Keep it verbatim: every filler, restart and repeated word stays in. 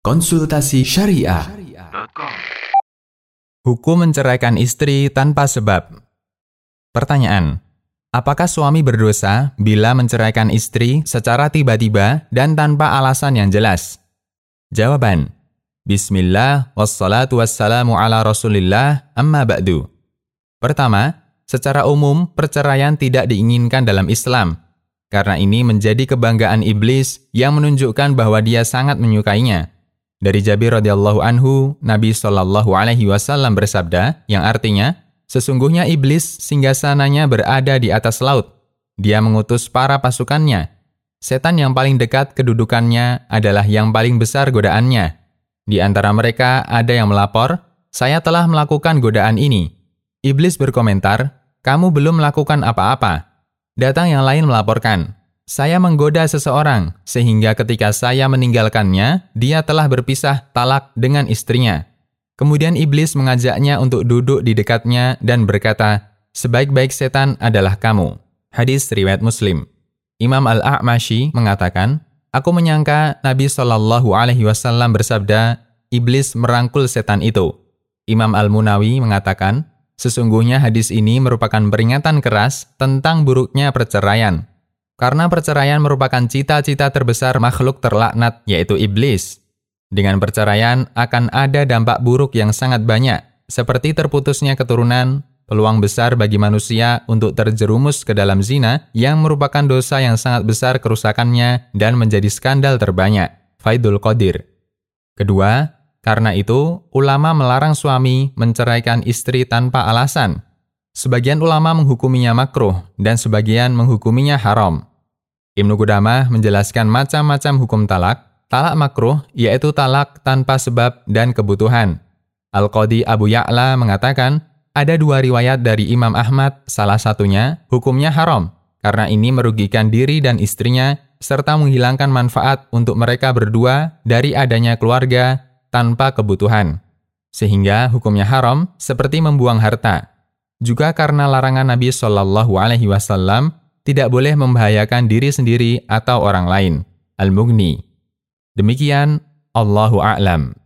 Konsultasi Syariah. Hukum menceraikan istri tanpa sebab. Pertanyaan: apakah suami berdosa bila menceraikan istri secara tiba-tiba dan tanpa alasan yang jelas? Jawaban: Bismillah, wassalatu wassalamu ala rasulillah, amma ba'du. Pertama, secara umum perceraian tidak diinginkan dalam Islam, karena ini menjadi kebanggaan iblis yang menunjukkan bahwa dia sangat menyukainya. Dari Jabir radhiyallahu anhu, Nabi shallallahu alaihi wasallam bersabda, yang artinya, sesungguhnya iblis singgasananya berada di atas laut. Dia mengutus para pasukannya. Setan yang paling dekat kedudukannya adalah yang paling besar godaannya. Di antara mereka ada yang melapor, saya telah melakukan godaan ini. Iblis berkomentar, kamu belum melakukan apa-apa. Datang yang lain melaporkan, saya menggoda seseorang, sehingga ketika saya meninggalkannya, dia telah berpisah talak dengan istrinya. Kemudian iblis mengajaknya untuk duduk di dekatnya dan berkata, sebaik-baik setan adalah kamu. Hadis riwayat Muslim. Imam Al-A'mashi mengatakan, aku menyangka Nabi shallallahu alaihi wasallam bersabda, iblis merangkul setan itu. Imam Al-Munawi mengatakan, sesungguhnya hadis ini merupakan peringatan keras tentang buruknya perceraian. Karena perceraian merupakan cita-cita terbesar makhluk terlaknat, yaitu iblis. Dengan perceraian akan ada dampak buruk yang sangat banyak, seperti terputusnya keturunan, peluang besar bagi manusia untuk terjerumus ke dalam zina yang merupakan dosa yang sangat besar kerusakannya dan menjadi skandal terbanyak. Faidul Qadir. Kedua, karena itu ulama melarang suami menceraikan istri tanpa alasan. Sebagian ulama menghukuminya makruh dan sebagian menghukuminya haram. Ibnu Qudamah menjelaskan macam-macam hukum talak. Talak makruh yaitu talak tanpa sebab dan kebutuhan. Al-Qadhi Abu Ya'la mengatakan, ada dua riwayat dari Imam Ahmad, salah satunya hukumnya haram, karena ini merugikan diri dan istrinya, serta menghilangkan manfaat untuk mereka berdua dari adanya keluarga tanpa kebutuhan. Sehingga hukumnya haram seperti membuang harta. Juga karena larangan Nabi shallallahu alaihi wasallam tidak boleh membahayakan diri sendiri atau orang lain. Al-Mughni. Demikian, Allahu a'lam.